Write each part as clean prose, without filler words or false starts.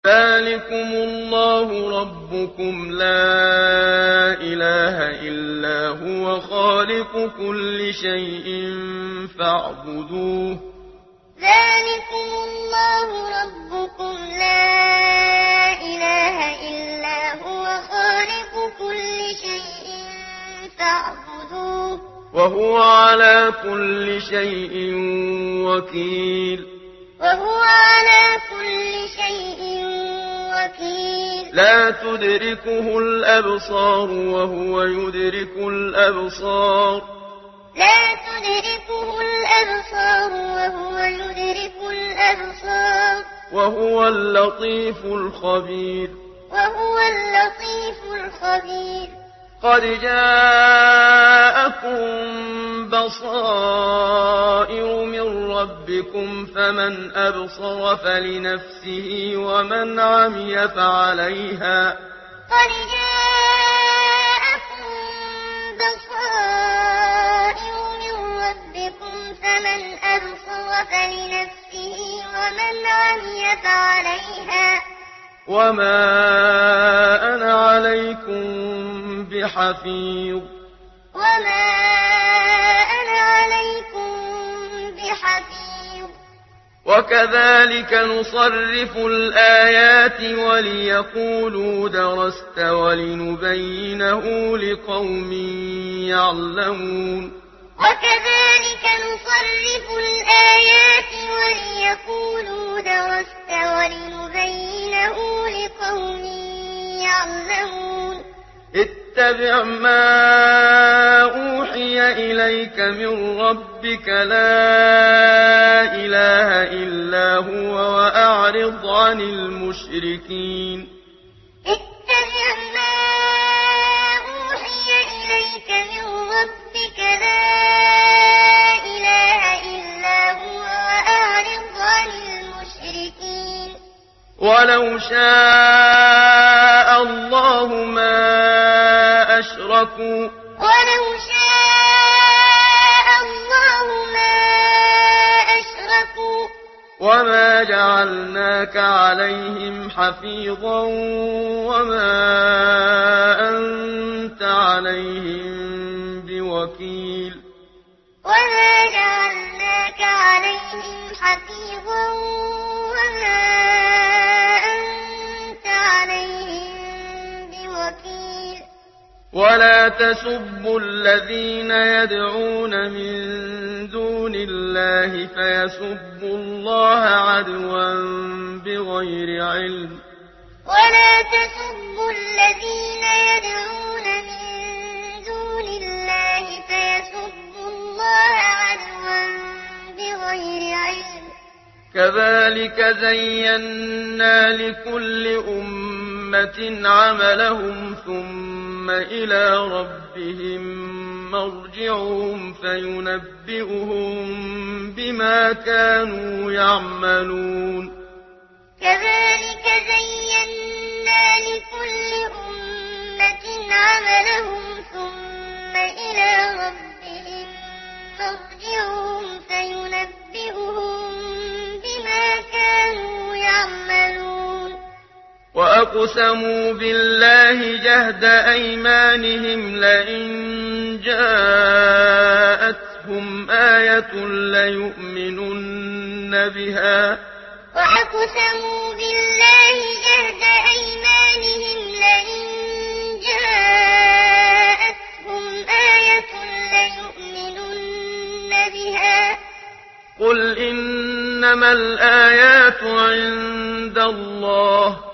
ذَٰلِكُمُ اللَّهُ رَبُّكُمْ لَا إِلَٰهَ إِلَّا هُوَ خَالِقُ كُلِّ شَيْءٍ فَاعْبُدُوهُ ۚ ذَٰلِكُمُ اللَّهُ رَبُّكُمْ لَا إِلَٰهَ إِلَّا هُوَ خَالِقُ كُلِّ شَيْءٍ فَاعْبُدُوهُ ۚ وَهُوَ عَلَىٰ كُلِّ شَيْءٍ وَكِيلٌ وَهُوَ عَلَىٰ كُلِّ شَيْءٍ وَكِيلٌ لَّا تُدْرِكُهُ الْأَبْصَارُ وَهُوَ يُدْرِكُ الْأَبْصَارَ لَا تُدْرِكُهُ الْأَبْصَارُ وَهُوَ يُدْرِكُ الْأَبْصَارَ وَهُوَ اللَّطِيفُ الْخَبِيرُ وَهُوَ اللَّطِيفُ الْخَبِيرُ قَدْ جَاءَكُم بَصَائِرُ مِن رَّبِّكُمْ ۖ فَمَنْ أَبْصَرَ فَلِنَفْسِهِ وَمَنْ عَمِيَ فَعَلَيْهَا ۚ قَدْ جَاءَكُم بَصَائِرُ مِن رَّبِّكُمْ ۖ فَمَنْ أَبْصَرَ فَلِنَفْسِهِ وَمَنْ عَمِيَ فَعَلَيْهَا ۚ وَمَا أَنَا عَلَيْكُم بِحَفِيظٍ وَمَا أَنَا عَلَيْكُم بِحَفِيظٍ وَكَذَٰلِكَ نُصَرِّفُ الْآيَاتِ وَلِيَقُولُوا دَرَسْتَ وَلِنُبَيِّنَهُ لِقَوْمٍ يَعْلَمُونَ وَكَذَٰلِكَ نُصَرِّفُ الْآيَاتِ وَلِيَقُولُوا دَرَسْتَ وَلِنُبَيِّنَهُ لِقَوْمٍ يَعْلَمُونَ اتَّبِعْ مَا أُوحِيَ إِلَيْكَ مِن رَّبِّكَ ۖ لَا إِلَٰهَ إِلَّا هُوَ وَأَعْرِضْ عَنِ الْمُشْرِكِينَ اتَّبِعْ مَا أُوحِيَ إِلَيْكَ مِن رَّبِّكَ ۖ لَا إِلَٰهَ إِلَّا هُوَ وَأَعْرِضْ عَنِ الْمُشْرِكِينَ وَلَوْ شَاءَ اللَّهُ مَا أَشْرَكُوا ۗ وَلَوْ شَاءَ اللَّهُ مَا أَشْرَكُوا ۗ وَمَا جَعَلْنَاكَ عَلَيْهِمْ حَفِيظًا وَمَا أَنتَ عَلَيْهِم بِوَكِيلٍ وَمَا جَعَلْنَاكَ عَلَيْهِمْ حَفِيظًا وَمَا أَنتَ عَلَيْهِم بِوَكِيلٍ وَلَا تَسُبُّوا الَّذِينَ يَدْعُونَ مِن دُونِ اللَّهِ فَيَسُبُّوا اللَّهَ عَدْوًا بِغَيْرِ عِلْمٍ ۗ وَلَا تَسُبُّوا الَّذِينَ يَدْعُونَ مِن دُونِ اللَّهِ فَيَسُبُّوا اللَّهَ عَدْوًا بِغَيْرِ عِلْمٍ ۗ كَذَٰلِكَ زَيَّنَّا لِكُلِّ أُمَّةٍ عَمَلَهُمْ ثُمَّ إِلَىٰ رَبِّهِم مَّرْجِعُهُمْ فَيُنَبِّئُهُم بِمَا كَانُوا يَعْمَلُونَ كَذَٰلِكَ زَيَّنَّا لِكُلِّ أُمَّةٍ عَمَلَهُمْ ثُمَّ إِلَىٰ رَبِّهِم مَّرْجِعُهُمْ فَيُنَبِّئُهُم بِمَا كَانُوا يَعْمَلُونَ وَأَقْسَمُوا بِاللَّهِ جَهْدَ أَيْمَانِهِمْ لَئِن جَاءَتْهُمْ آيَةٌ لَّيُؤْمِنُنَّ بِهَا ۚ وَأَقْسَمُوا بِاللَّهِ جَهْدَ أَيْمَانِهِمْ لَئِن جَاءَتْهُمْ آيَةٌ لَّيُؤْمِنُنَّ بِهَا ۚ قُلْ إِنَّمَا الْآيَاتُ عِندَ اللَّهِ ۖ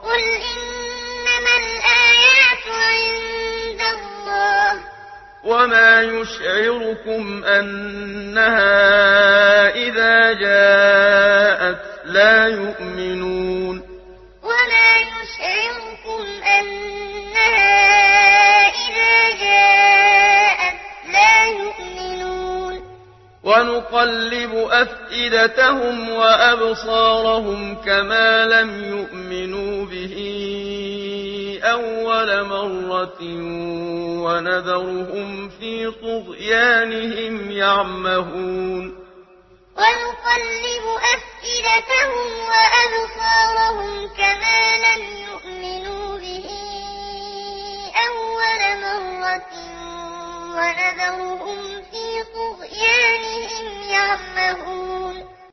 وَمَا يُشْعِرُكُمْ أَنَّهَا إِذَا جَاءَتْ لَا يُؤْمِنُونَ وَمَا يُشْعِرُكُمْ أَنَّهَا إِذَا جَاءَتْ لَا يُؤْمِنُونَ وَنُقَلِّبُ أَفْئِدَتَهُمْ وَأَبْصَارَهُمْ كَمَا لَمْ يُؤْمِنُوا بِهِ أَوَّلَ مَرَّةٍ وَنَذَرُهُمْ فِي طُغْيَانِهِمْ يَعْمَهُونَ وَنُقَلِّبُ أَفْئِدَتَهُمْ وَأَبْصَارَهُمْ كَمَا ونذرهم في طغيانهم